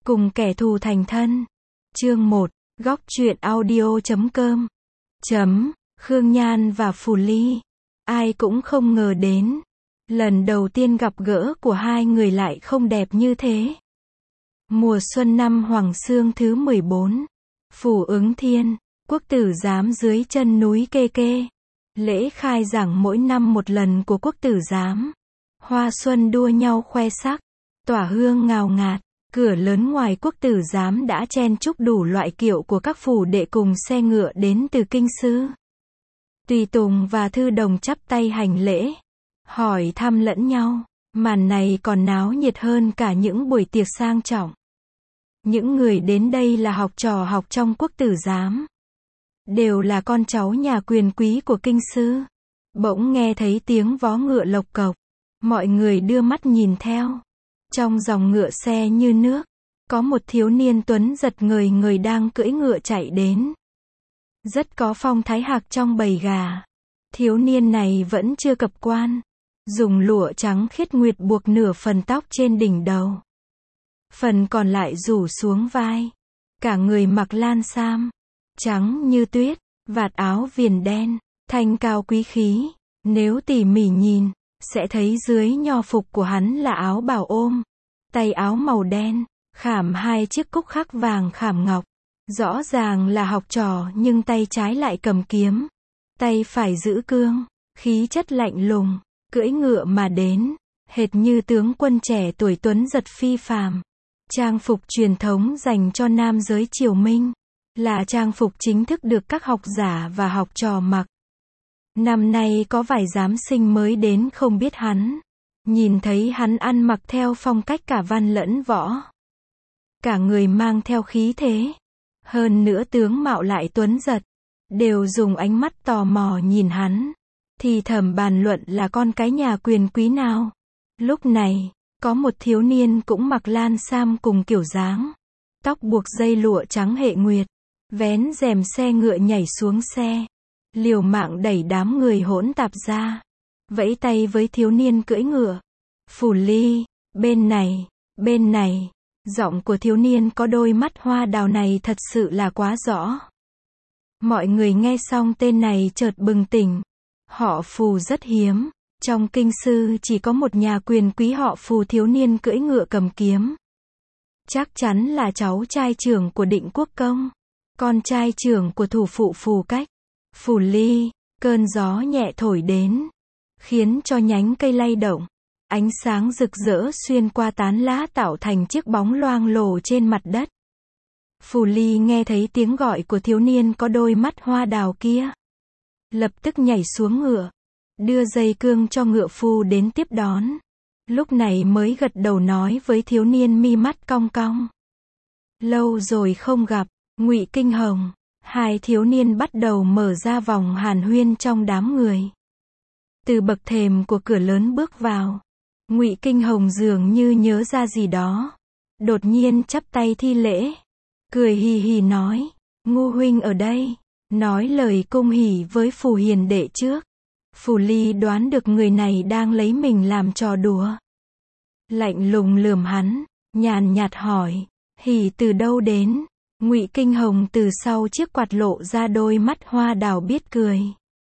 cùng kẻ thù thành thân. Chương 1, góc truyện audio.com. Khương Nhan và Phù Ly. Ai cũng không ngờ đến. Lần đầu tiên gặp gỡ của hai người lại không đẹp như thế. Mùa xuân năm Hoàng Xương thứ 14. Phủ Ứng Thiên, quốc tử giám dưới chân núi Kê Kê. Lễ khai giảng mỗi năm một lần của quốc tử giám. Hoa xuân đua nhau khoe sắc, tỏa hương ngào ngạt. Cửa lớn ngoài quốc tử giám đã chen chúc đủ loại kiệu của các phủ đệ cùng xe ngựa đến từ kinh sư. Tùy tùng và thư đồng chắp tay hành lễ, hỏi thăm lẫn nhau. Màn này còn náo nhiệt hơn cả những buổi tiệc sang trọng. Những người đến đây là học trò học trong quốc tử giám. Đều là con cháu nhà quyền quý của kinh sư. Bỗng nghe thấy tiếng vó ngựa lộc cộc. Mọi người đưa mắt nhìn theo. Trong dòng ngựa xe như nước, có một thiếu niên tuấn giật ngời ngời đang cưỡi ngựa chạy đến. Rất có phong thái hạc trong bầy gà. Thiếu niên này vẫn chưa cập quan. Dùng lụa trắng khiết nguyệt buộc nửa phần tóc trên đỉnh đầu. Phần còn lại rủ xuống vai. Cả người mặc lan sam, trắng như tuyết, vạt áo viền đen, thanh cao quý khí. Nếu tỉ mỉ nhìn, sẽ thấy dưới nho phục của hắn là áo bào ôm. Tay áo màu đen, khảm hai chiếc cúc khắc vàng khảm ngọc. Rõ ràng là học trò nhưng tay trái lại cầm kiếm. Tay phải giữ cương, khí chất lạnh lùng, cưỡi ngựa mà đến. Hệt như tướng quân trẻ tuổi tuấn giật phi phàm. Trang phục truyền thống dành cho nam giới triều Minh. Là trang phục chính thức được các học giả và học trò mặc. Năm nay có vài giám sinh mới đến không biết hắn. Nhìn thấy hắn ăn mặc theo phong cách cả văn lẫn võ. Cả người mang theo khí thế. Hơn nữa tướng mạo lại tuấn giật. Đều dùng ánh mắt tò mò nhìn hắn. Thì thầm bàn luận là con cái nhà quyền quý nào. Lúc này, có một thiếu niên cũng mặc lan sam cùng kiểu dáng. Tóc buộc dây lụa trắng hệ nguyệt. Vén rèm xe ngựa nhảy xuống xe. Liều mạng đẩy đám người hỗn tạp ra. Vẫy tay với thiếu niên cưỡi ngựa. Phù Ly, bên này, bên này. Giọng của thiếu niên có đôi mắt hoa đào này thật sự là quá rõ. Mọi người nghe xong tên này chợt bừng tỉnh. Họ Phù rất hiếm. Trong kinh sư chỉ có một nhà quyền quý họ Phù thiếu niên cưỡi ngựa cầm kiếm. Chắc chắn là cháu trai trưởng của Định Quốc Công. Con trai trưởng của thủ phụ Phù Cách. Phù Ly, cơn gió nhẹ thổi đến. Khiến cho nhánh cây lay động. Ánh sáng rực rỡ xuyên qua tán lá tạo thành chiếc bóng loang lổ trên mặt đất. Phù Ly nghe thấy tiếng gọi của thiếu niên có đôi mắt hoa đào kia. Lập tức nhảy xuống ngựa. Đưa dây cương cho ngựa phu đến tiếp đón. Lúc này mới gật đầu nói với thiếu niên mi mắt cong cong. Lâu rồi không gặp, Ngụy Kinh Hồng. Hai thiếu niên bắt đầu mở ra vòng hàn huyên trong đám người. Từ bậc thềm của cửa lớn bước vào. Ngụy Kinh Hồng dường như nhớ ra gì đó. Đột nhiên chắp tay thi lễ. Cười hì hì nói. Ngu huynh ở đây. Nói lời cung hỉ với Phù hiền đệ trước. Phù Ly đoán được người này đang lấy mình làm trò đùa. Lạnh lùng lườm hắn. Nhàn nhạt hỏi. Hỉ từ đâu đến? Ngụy Kinh Hồng từ sau chiếc quạt lộ ra đôi mắt hoa đào biết cười.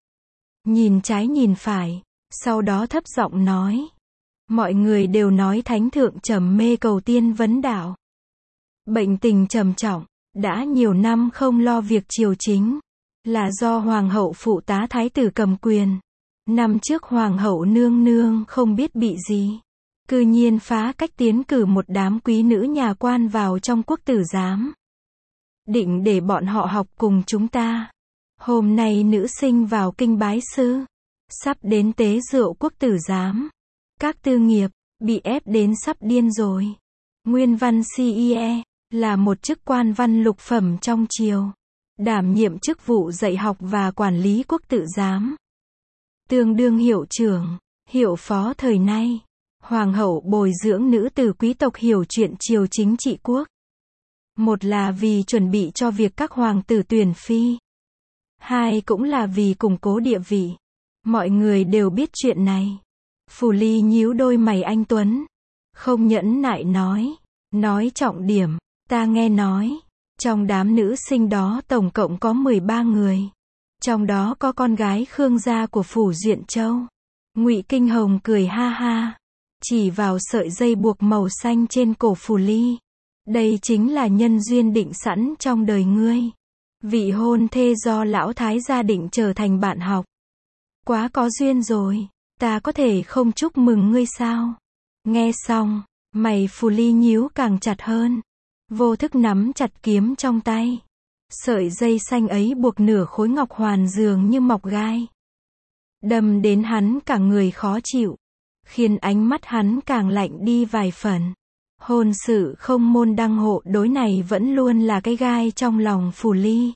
Nhìn trái nhìn phải. Sau đó thấp giọng nói. Mọi người đều nói thánh thượng trầm mê cầu tiên vấn đạo. Bệnh tình trầm trọng. Đã nhiều năm không lo việc triều chính. Là do hoàng hậu phụ tá thái tử cầm quyền. Năm trước hoàng hậu nương nương không biết bị gì. Cư nhiên phá cách tiến cử một đám quý nữ nhà quan vào trong quốc tử giám. Định để bọn họ học cùng chúng ta. Hôm nay nữ sinh vào kinh bái sư. Sắp đến tế rượu quốc tử giám. Các tư nghiệp, bị ép đến sắp điên rồi. Nguyên văn CIE, là một chức quan văn lục phẩm trong triều. Đảm nhiệm chức vụ dạy học và quản lý quốc tử giám. Tương đương hiệu trưởng, hiệu phó thời nay. Hoàng hậu bồi dưỡng nữ tử quý tộc hiểu chuyện triều chính trị quốc. Một là vì chuẩn bị cho việc các hoàng tử tuyển phi. Hai cũng là vì củng cố địa vị. Mọi người đều biết chuyện này. Phù Ly nhíu đôi mày anh tuấn. Không nhẫn nại nói. Nói trọng điểm. Ta nghe nói, trong đám nữ sinh đó tổng cộng có 13 người. Trong đó có con gái Khương gia của phủ Duyện Châu. Ngụy Kinh Hồng cười ha ha, chỉ vào sợi dây buộc màu xanh trên cổ Phù Ly. Đây chính là nhân duyên định sẵn trong đời ngươi. Vị hôn thê do lão thái gia định trở thành bạn học. Quá có duyên rồi, ta có thể không chúc mừng ngươi sao? Nghe xong, mày Phù Ly nhíu càng chặt hơn. Vô thức nắm chặt kiếm trong tay. Sợi dây xanh ấy buộc nửa khối ngọc hoàn dường như mọc gai. Đâm đến hắn cả người khó chịu. Khiến ánh mắt hắn càng lạnh đi vài phần. Hôn sự không môn đăng hộ đối này vẫn luôn là cái gai trong lòng Phù Ly.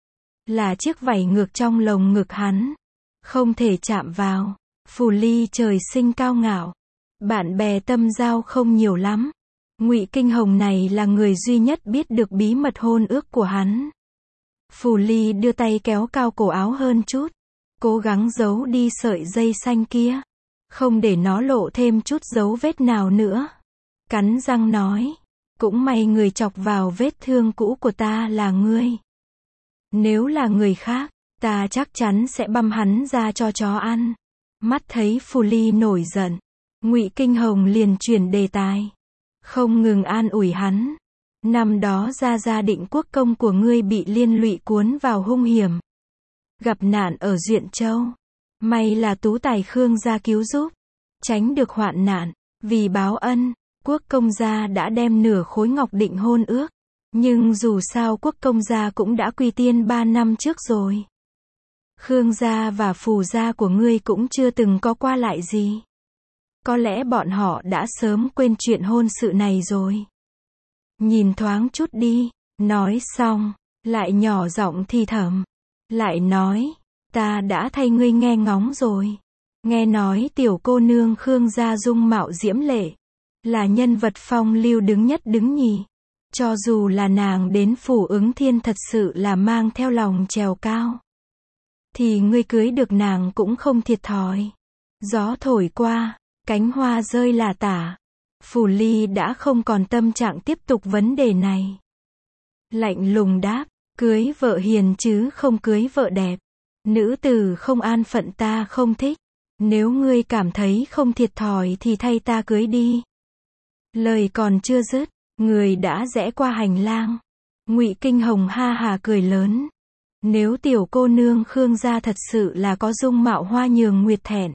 Là chiếc vảy ngược trong lồng ngực hắn. Không thể chạm vào. Phù Ly trời sinh cao ngạo. Bạn bè tâm giao không nhiều lắm. Ngụy Kinh Hồng này là người duy nhất biết được bí mật hôn ước của hắn. Phù Ly đưa tay kéo cao cổ áo hơn chút. Cố gắng giấu đi sợi dây xanh kia. Không để nó lộ thêm chút dấu vết nào nữa. Cắn răng nói. Cũng may người chọc vào vết thương cũ của ta là ngươi. Nếu là người khác, ta chắc chắn sẽ băm hắn ra cho chó ăn. Mắt thấy Phù Ly nổi giận. Ngụy Kinh Hồng liền chuyển đề tài. Không ngừng an ủi hắn. Năm đó gia định quốc công của ngươi bị liên lụy cuốn vào hung hiểm. Gặp nạn ở Duyện Châu. May là tú tài Khương gia cứu giúp. Tránh được hoạn nạn. Vì báo ân, quốc công gia đã đem nửa khối ngọc định hôn ước. Nhưng dù sao quốc công gia cũng đã quy tiên 3 năm trước rồi. Khương gia và Phù gia của ngươi cũng chưa từng có qua lại gì. Có lẽ bọn họ đã sớm quên chuyện hôn sự này rồi. Nhìn thoáng chút đi, nói xong, lại nhỏ giọng thì thầm. Lại nói, ta đã thay ngươi nghe ngóng rồi. Nghe nói tiểu cô nương Khương gia dung mạo diễm lệ. Là nhân vật phong lưu đứng nhất đứng nhì. Cho dù là nàng đến phủ Ứng Thiên thật sự là mang theo lòng trèo cao. Thì ngươi cưới được nàng cũng không thiệt thòi. Gió thổi qua, cánh hoa rơi lả tả. Phù Ly đã không còn tâm trạng tiếp tục vấn đề này. Lạnh lùng đáp, cưới vợ hiền chứ không cưới vợ đẹp. Nữ tử không an phận ta không thích. Nếu ngươi cảm thấy không thiệt thòi thì thay ta cưới đi. Lời còn chưa dứt, người đã rẽ qua hành lang. Ngụy Kinh Hồng ha hà cười lớn. Nếu tiểu cô nương Khương gia thật sự là có dung mạo hoa nhường nguyệt thẹn,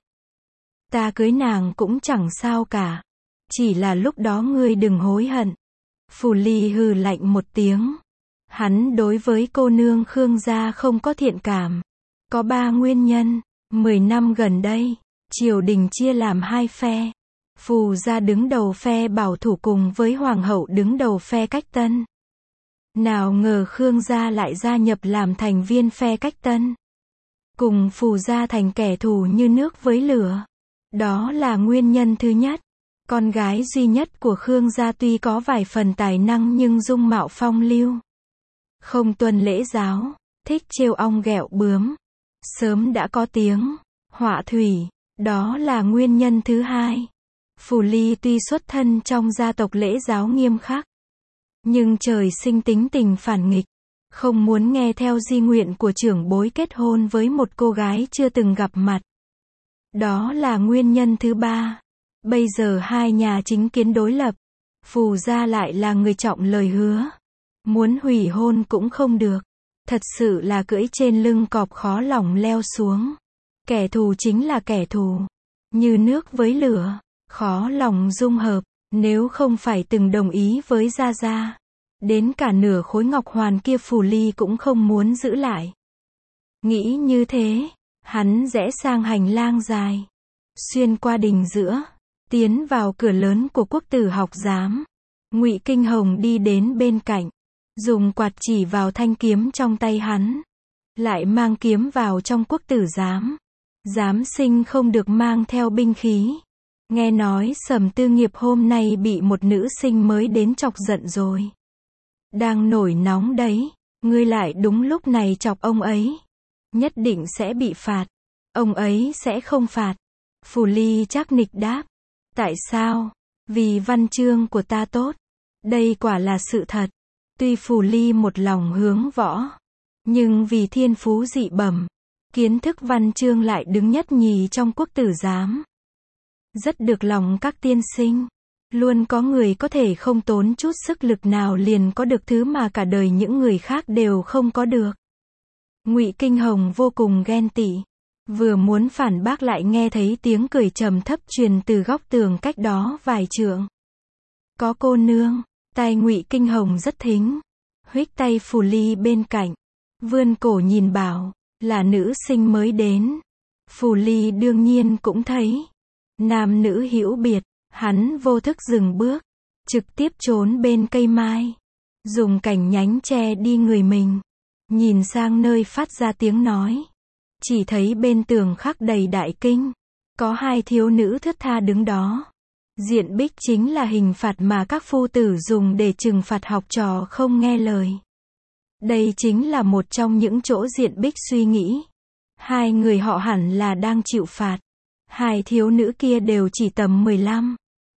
ta cưới nàng cũng chẳng sao cả. Chỉ là lúc đó ngươi đừng hối hận. Phù Ly hừ lạnh một tiếng. Hắn đối với cô nương Khương gia không có thiện cảm. Có 3 nguyên nhân. 10 năm gần đây, triều đình chia làm 2 phe. Phù gia đứng đầu phe bảo thủ cùng với hoàng hậu đứng đầu phe cách tân. Nào ngờ Khương gia lại gia nhập làm thành viên phe cách tân. Cùng Phù gia thành kẻ thù như nước với lửa. Đó là nguyên nhân thứ nhất. Con gái duy nhất của Khương gia tuy có vài phần tài năng nhưng dung mạo phong lưu. Không tuân lễ giáo, thích trêu ong ghẹo bướm. Sớm đã có tiếng họa thủy. Đó là nguyên nhân thứ hai. Phù Ly tuy xuất thân trong gia tộc lễ giáo nghiêm khắc, nhưng trời sinh tính tình phản nghịch. Không muốn nghe theo di nguyện của trưởng bối kết hôn với một cô gái chưa từng gặp mặt. Đó là nguyên nhân thứ ba. Bây giờ hai nhà chính kiến đối lập. Phù gia lại là người trọng lời hứa. Muốn hủy hôn cũng không được. Thật sự là cưỡi trên lưng cọp khó lòng leo xuống. Kẻ thù chính là kẻ thù. Như nước với lửa. Khó lòng dung hợp. Nếu không phải từng đồng ý với Gia Gia. Đến cả nửa khối ngọc hoàn kia Phù Ly cũng không muốn giữ lại. Nghĩ như thế. Hắn rẽ sang hành lang dài. Xuyên qua đình giữa. Tiến vào cửa lớn của quốc tử học giám. Ngụy Kinh Hồng đi đến bên cạnh. Dùng quạt chỉ vào thanh kiếm trong tay hắn. Lại mang kiếm vào trong quốc tử giám. Giám sinh không được mang theo binh khí. Nghe nói Sầm Tư Nghiệp hôm nay bị một nữ sinh mới đến chọc giận rồi. Đang nổi nóng đấy. Ngươi lại đúng lúc này chọc ông ấy. Nhất định sẽ bị phạt. Ông ấy sẽ không phạt. Phù Ly chắc nịch đáp. Tại sao? Vì văn chương của ta tốt. Đây quả là sự thật. Tuy Phù Ly một lòng hướng võ, nhưng vì thiên phú dị bẩm, kiến thức văn chương lại đứng nhất nhì trong quốc tử giám. Rất được lòng các tiên sinh. Luôn có người có thể không tốn chút sức lực nào liền có được thứ mà cả đời những người khác đều không có được. Ngụy Kinh Hồng vô cùng ghen tị. Vừa muốn phản bác lại nghe thấy tiếng cười trầm thấp truyền từ góc tường cách đó vài trượng. Có cô nương. Tai Ngụy Kinh Hồng rất thính. Huých tay Phù Ly bên cạnh. Vươn cổ nhìn bảo. Là nữ sinh mới đến. Phù Ly đương nhiên cũng thấy. Nam nữ hữu biệt. Hắn vô thức dừng bước. Trực tiếp trốn bên cây mai. Dùng cành nhánh che đi người mình. Nhìn sang nơi phát ra tiếng nói. Chỉ thấy bên tường khắc đầy đại kinh. Có hai thiếu nữ thướt tha đứng đó. Diện bích chính là hình phạt mà các phu tử dùng để trừng phạt học trò không nghe lời. Đây chính là một trong những chỗ diện bích suy nghĩ. Hai người họ hẳn là đang chịu phạt. Hai thiếu nữ kia đều chỉ tầm 15,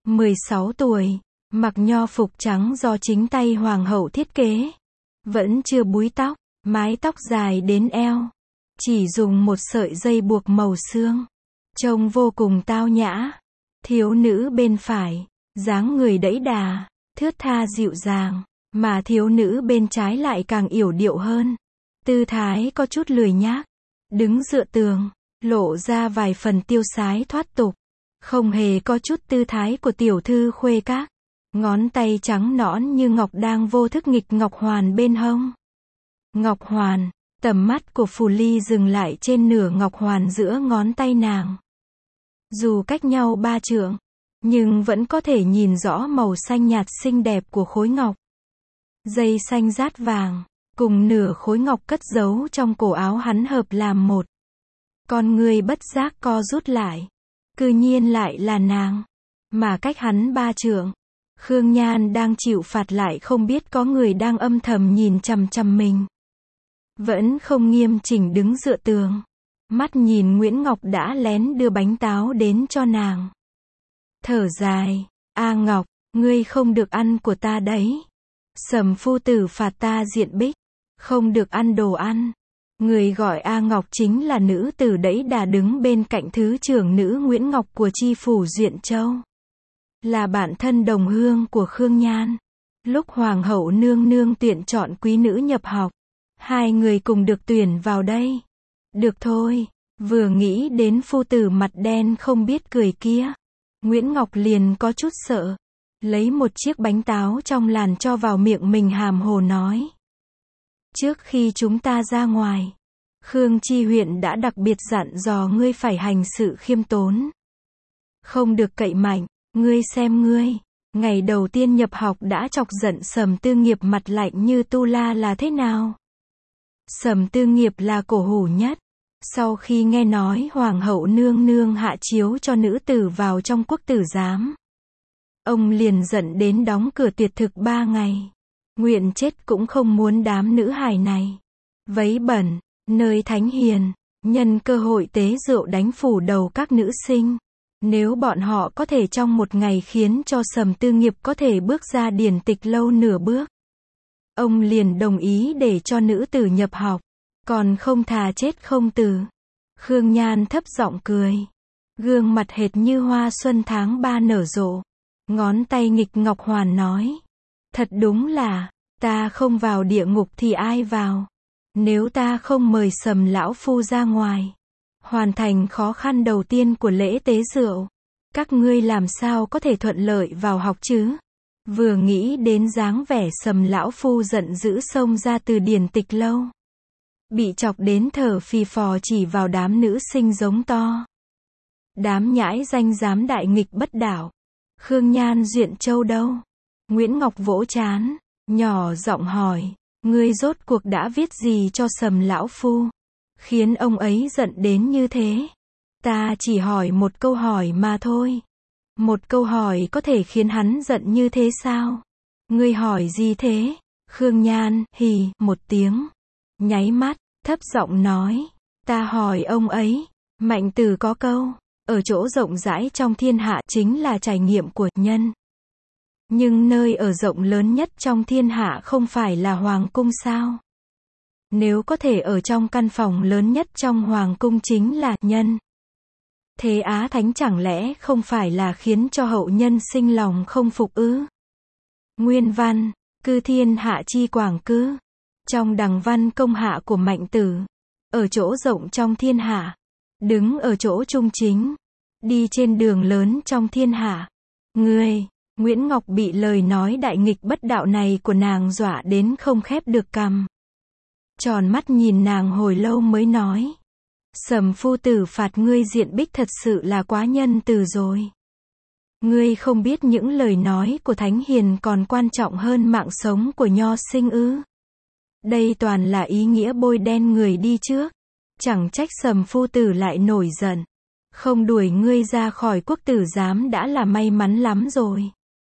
16 tuổi, mặc nho phục trắng do chính tay hoàng hậu thiết kế. Vẫn chưa búi tóc, mái tóc dài đến eo. Chỉ dùng một sợi dây buộc màu xương. Trông vô cùng tao nhã. Thiếu nữ bên phải, dáng người đẫy đà, thướt tha dịu dàng, mà thiếu nữ bên trái lại càng yểu điệu hơn. Tư thái có chút lười nhác, đứng dựa tường, lộ ra vài phần tiêu sái thoát tục, không hề có chút tư thái của tiểu thư khuê các. Ngón tay trắng nõn như ngọc đang vô thức nghịch ngọc hoàn bên hông. Ngọc hoàn, tầm mắt của Phù Ly dừng lại trên nửa ngọc hoàn giữa ngón tay nàng. Dù cách nhau 3 trượng, nhưng vẫn có thể nhìn rõ màu xanh nhạt xinh đẹp của khối ngọc. Dây xanh rát vàng, cùng nửa khối ngọc cất giấu trong cổ áo hắn hợp làm một. Con người bất giác co rút lại. Cư nhiên lại là nàng. Mà cách hắn 3 trượng, Khương Nhan đang chịu phạt lại không biết có người đang âm thầm nhìn chằm chằm mình. Vẫn không nghiêm chỉnh đứng dựa tường. Mắt nhìn Nguyễn Ngọc đã lén đưa bánh táo đến cho nàng. Thở dài, A Ngọc, ngươi không được ăn của ta đấy. Sầm phu tử phạt ta diện bích, không được ăn đồ ăn. Người gọi A Ngọc chính là nữ tử đẫy đà đứng bên cạnh thứ trưởng nữ Nguyễn Ngọc của chi phủ Duyện Châu. Là bạn thân đồng hương của Khương Nhan. Lúc hoàng hậu nương nương tuyển chọn quý nữ nhập học, hai người cùng được tuyển vào đây. Được thôi, vừa nghĩ đến phu tử mặt đen không biết cười kia, Nguyễn Ngọc liền có chút sợ. Lấy một chiếc bánh táo trong làn cho vào miệng mình hàm hồ nói. Trước khi chúng ta ra ngoài, Khương Chi huyện đã đặc biệt dặn dò ngươi phải hành sự khiêm tốn. Không được cậy mạnh, ngươi xem ngươi, ngày đầu tiên nhập học đã chọc giận Sầm Tư Nghiệp mặt lạnh như tu la là thế nào? Sầm Tư Nghiệp là cổ hủ nhất. Sau khi nghe nói hoàng hậu nương nương hạ chiếu cho nữ tử vào trong quốc tử giám, ông liền giận đến đóng cửa tuyệt thực 3 ngày. Nguyện chết cũng không muốn đám nữ hài này vấy bẩn nơi thánh hiền, nhân cơ hội tế rượu đánh phủ đầu các nữ sinh. Nếu bọn họ có thể trong một ngày khiến cho Sầm Tư Nghiệp có thể bước ra điển tịch lâu nửa bước, ông liền đồng ý để cho nữ tử nhập học, còn không thà chết không từ. Khương Nhan thấp giọng cười, gương mặt hệt như hoa xuân tháng 3 nở rộ, ngón tay nghịch ngọc hoàn nói. Thật đúng là, ta không vào địa ngục thì ai vào? Nếu ta không mời Sầm lão phu ra ngoài, hoàn thành khó khăn đầu tiên của lễ tế rượu, các ngươi làm sao có thể thuận lợi vào học chứ? Vừa nghĩ đến dáng vẻ Sầm lão phu giận dữ xông ra từ điển tịch lâu, bị chọc đến thở phì phò chỉ vào đám nữ sinh giống to. Đám nhãi danh dám đại nghịch bất đạo. Khương Nhan Duyện Châu đâu? Nguyễn Ngọc vỗ trán, nhỏ giọng hỏi, ngươi rốt cuộc đã viết gì cho Sầm lão phu, khiến ông ấy giận đến như thế? Ta chỉ hỏi một câu hỏi mà thôi. Một câu hỏi có thể khiến hắn giận như thế sao? Ngươi hỏi gì thế? Khương Nhan hì một tiếng, nháy mắt, thấp giọng nói, ta hỏi ông ấy. Mạnh Từ có câu, ở chỗ rộng rãi trong thiên hạ chính là trải nghiệm của nhân. Nhưng nơi ở rộng lớn nhất trong thiên hạ không phải là hoàng cung sao? Nếu có thể ở trong căn phòng lớn nhất trong hoàng cung chính là nhân thế Á Thánh, chẳng lẽ không phải là khiến cho hậu nhân sinh lòng không phục ư? Nguyên văn, cư thiên hạ chi quảng cư. Trong đằng văn công hạ của Mạnh Tử. Ở chỗ rộng trong thiên hạ. Đứng ở chỗ trung chính. Đi trên đường lớn trong thiên hạ. Ngươi, Nguyễn Ngọc bị lời nói đại nghịch bất đạo này của nàng dọa đến không khép được cằm. Tròn mắt nhìn nàng hồi lâu mới nói. Sầm phu tử phạt ngươi diện bích thật sự là quá nhân từ rồi. Ngươi không biết những lời nói của Thánh Hiền còn quan trọng hơn mạng sống của nho sinh ư? Đây toàn là ý nghĩa bôi đen người đi trước. Chẳng trách Sầm phu tử lại nổi giận. Không đuổi ngươi ra khỏi quốc tử giám đã là may mắn lắm rồi.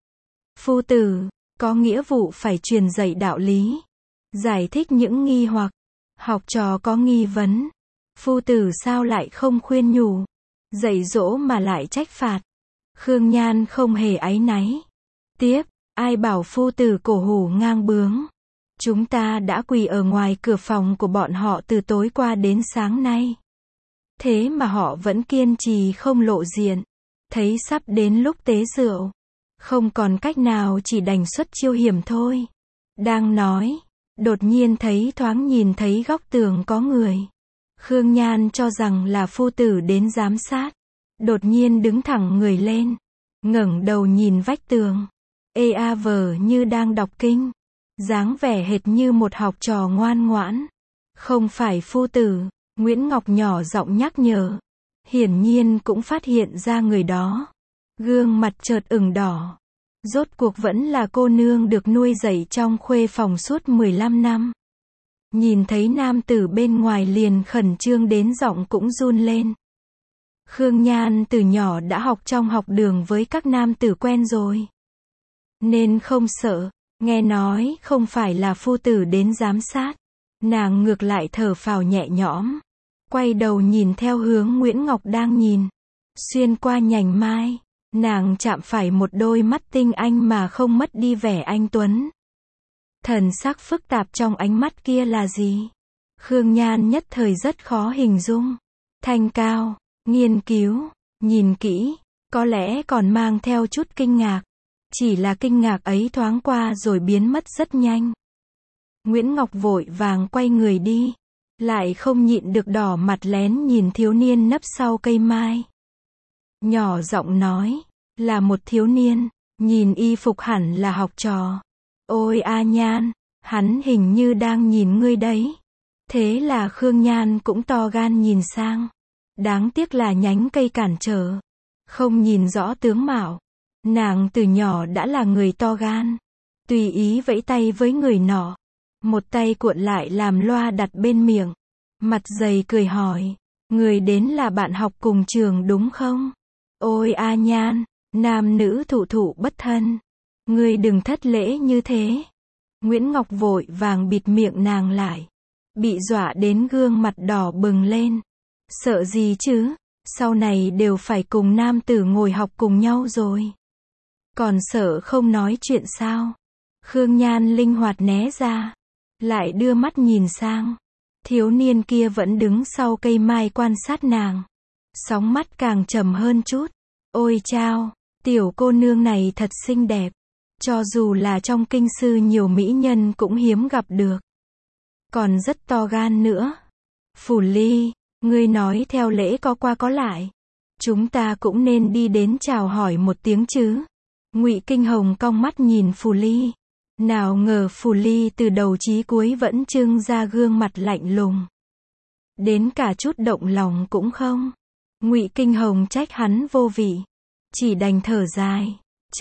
Phu tử, có nghĩa vụ phải truyền dạy đạo lý. Giải thích những nghi hoặc. Học trò có nghi vấn. Phu tử sao lại không khuyên nhủ. Dạy dỗ mà lại trách phạt. Khương Nhan không hề áy náy. Tiếp, ai bảo phu tử cổ hủ ngang bướng. Chúng ta đã quỳ ở ngoài cửa phòng của bọn họ từ tối qua đến sáng nay. Thế mà họ vẫn kiên trì không lộ diện. Thấy sắp đến lúc tế rượu. Không còn cách nào chỉ đành xuất chiêu hiểm thôi. Đang nói, đột nhiên thấy thoáng nhìn thấy góc tường có người. Khương Nhan cho rằng là phu tử đến giám sát. Đột nhiên đứng thẳng người lên. Ngẩng đầu nhìn vách tường. Ê a vờ như đang đọc kinh. Dáng vẻ hệt như một học trò ngoan ngoãn. Không phải phu tử, Nguyễn Ngọc nhỏ giọng nhắc nhở. Hiển nhiên cũng phát hiện ra người đó. Gương mặt chợt ửng đỏ. Rốt cuộc vẫn là cô nương được nuôi dạy trong khuê phòng suốt 15 năm. Nhìn thấy nam tử bên ngoài liền khẩn trương đến giọng cũng run lên. Khương Nhan từ nhỏ đã học trong học đường với các nam tử quen rồi. Nên không sợ, nghe nói không phải là phu tử đến giám sát. Nàng ngược lại thở phào nhẹ nhõm. Quay đầu nhìn theo hướng Nguyễn Ngọc đang nhìn. Xuyên qua nhành mai, nàng chạm phải một đôi mắt tinh anh mà không mất đi vẻ anh tuấn. Thần sắc phức tạp trong ánh mắt kia là gì? Khương Nhan nhất thời rất khó hình dung. Thanh cao, nghiên cứu, nhìn kỹ, có lẽ còn mang theo chút kinh ngạc. Chỉ là kinh ngạc ấy thoáng qua rồi biến mất rất nhanh. Nguyễn Ngọc vội vàng quay người đi. Lại không nhịn được đỏ mặt lén nhìn thiếu niên nấp sau cây mai. Nhỏ giọng nói, là một thiếu niên, nhìn y phục hẳn là học trò. Ôi a Nhan, hắn hình như đang nhìn ngươi đấy. Thế là Khương Nhan cũng to gan nhìn sang. Đáng tiếc là nhánh cây cản trở. Không nhìn rõ tướng mạo. Nàng từ nhỏ đã là người to gan. Tùy ý vẫy tay với người nọ. Một tay cuộn lại làm loa đặt bên miệng. Mặt dày cười hỏi. Người đến là bạn học cùng trường đúng không? Ôi a Nhan, nam nữ thụ thụ bất thân. Ngươi đừng thất lễ như thế. Nguyễn Ngọc vội vàng bịt miệng nàng lại. Bị dọa đến gương mặt đỏ bừng lên. Sợ gì chứ? Sau này đều phải cùng nam tử ngồi học cùng nhau rồi. Còn sợ không nói chuyện sao? Khương Nhan linh hoạt né ra. Lại đưa mắt nhìn sang. Thiếu niên kia vẫn đứng sau cây mai quan sát nàng. Sóng mắt càng trầm hơn chút. Ôi chao, tiểu cô nương này thật xinh đẹp. Cho dù là trong kinh sư nhiều mỹ nhân cũng hiếm gặp được. Còn rất to gan nữa. Phủ Ly, ngươi nói theo lễ có qua có lại. Chúng ta cũng nên đi đến chào hỏi một tiếng chứ. Ngụy Kinh Hồng cong mắt nhìn Phủ Ly. Nào ngờ Phủ Ly từ đầu chí cuối vẫn trưng ra gương mặt lạnh lùng. Đến cả chút động lòng cũng không. Ngụy Kinh Hồng trách hắn vô vị. Chỉ đành thở dài.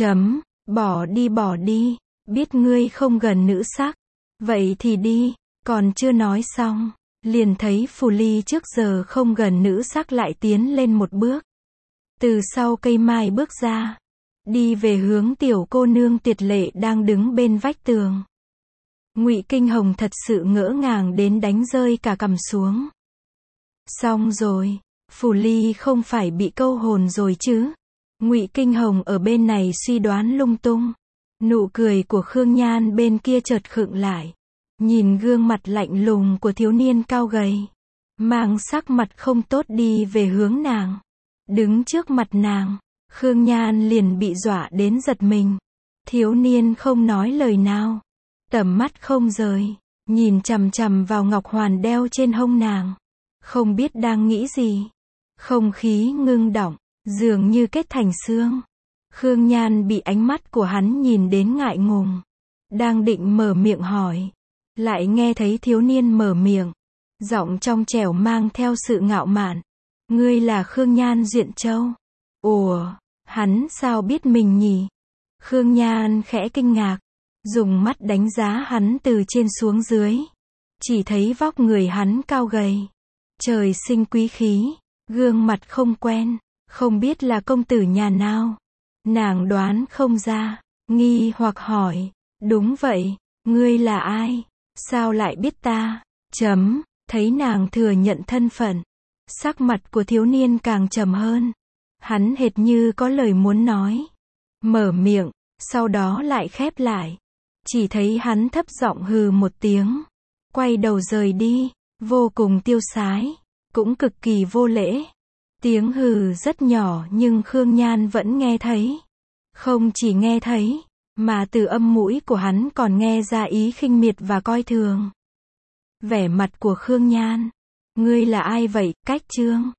Bỏ đi, biết ngươi không gần nữ sắc. Vậy thì đi, còn chưa nói xong. Liền thấy Phủ Ly trước giờ không gần nữ sắc lại tiến lên một bước. Từ sau cây mai bước ra. Đi về hướng tiểu cô nương Tiệt Lệ đang đứng bên vách tường. Ngụy Kinh Hồng thật sự ngỡ ngàng đến đánh rơi cả cằm xuống. Xong rồi, Phủ Ly không phải bị câu hồn rồi chứ? Ngụy Kinh Hồng ở bên này suy đoán lung tung. Nụ cười của Khương Nhan bên kia chợt khựng lại. Nhìn gương mặt lạnh lùng của thiếu niên cao gầy, mang sắc mặt không tốt đi về hướng nàng. Đứng trước mặt nàng, Khương Nhan liền bị dọa đến giật mình. Thiếu niên không nói lời nào, tầm mắt không rời, nhìn chằm chằm vào ngọc hoàn đeo trên hông nàng. Không biết đang nghĩ gì. Không khí ngưng đọng, dường như kết thành xương. Khương Nhan bị ánh mắt của hắn nhìn đến ngại ngùng. Đang định mở miệng hỏi, lại nghe thấy thiếu niên mở miệng. Giọng trong trẻo mang theo sự ngạo mạn. Ngươi là Khương Nhan Duyện Châu. Ủa, hắn sao biết mình nhỉ? Khương Nhan khẽ kinh ngạc, dùng mắt đánh giá hắn từ trên xuống dưới. Chỉ thấy vóc người hắn cao gầy, trời sinh quý khí, gương mặt không quen, không biết là công tử nhà nào. Nàng đoán không ra, nghi hoặc hỏi, đúng vậy, ngươi là ai? Sao lại biết ta? Thấy nàng thừa nhận thân phận, sắc mặt của thiếu niên càng trầm hơn. Hắn hệt như có lời muốn nói, mở miệng, sau đó lại khép lại. Chỉ thấy hắn thấp giọng hừ một tiếng, quay đầu rời đi, vô cùng tiêu sái, cũng cực kỳ vô lễ. Tiếng hừ rất nhỏ nhưng Khương Nhan vẫn nghe thấy. Không chỉ nghe thấy, mà từ âm mũi của hắn còn nghe ra ý khinh miệt và coi thường. Vẻ mặt của Khương Nhan, ngươi là ai vậy? Cách chương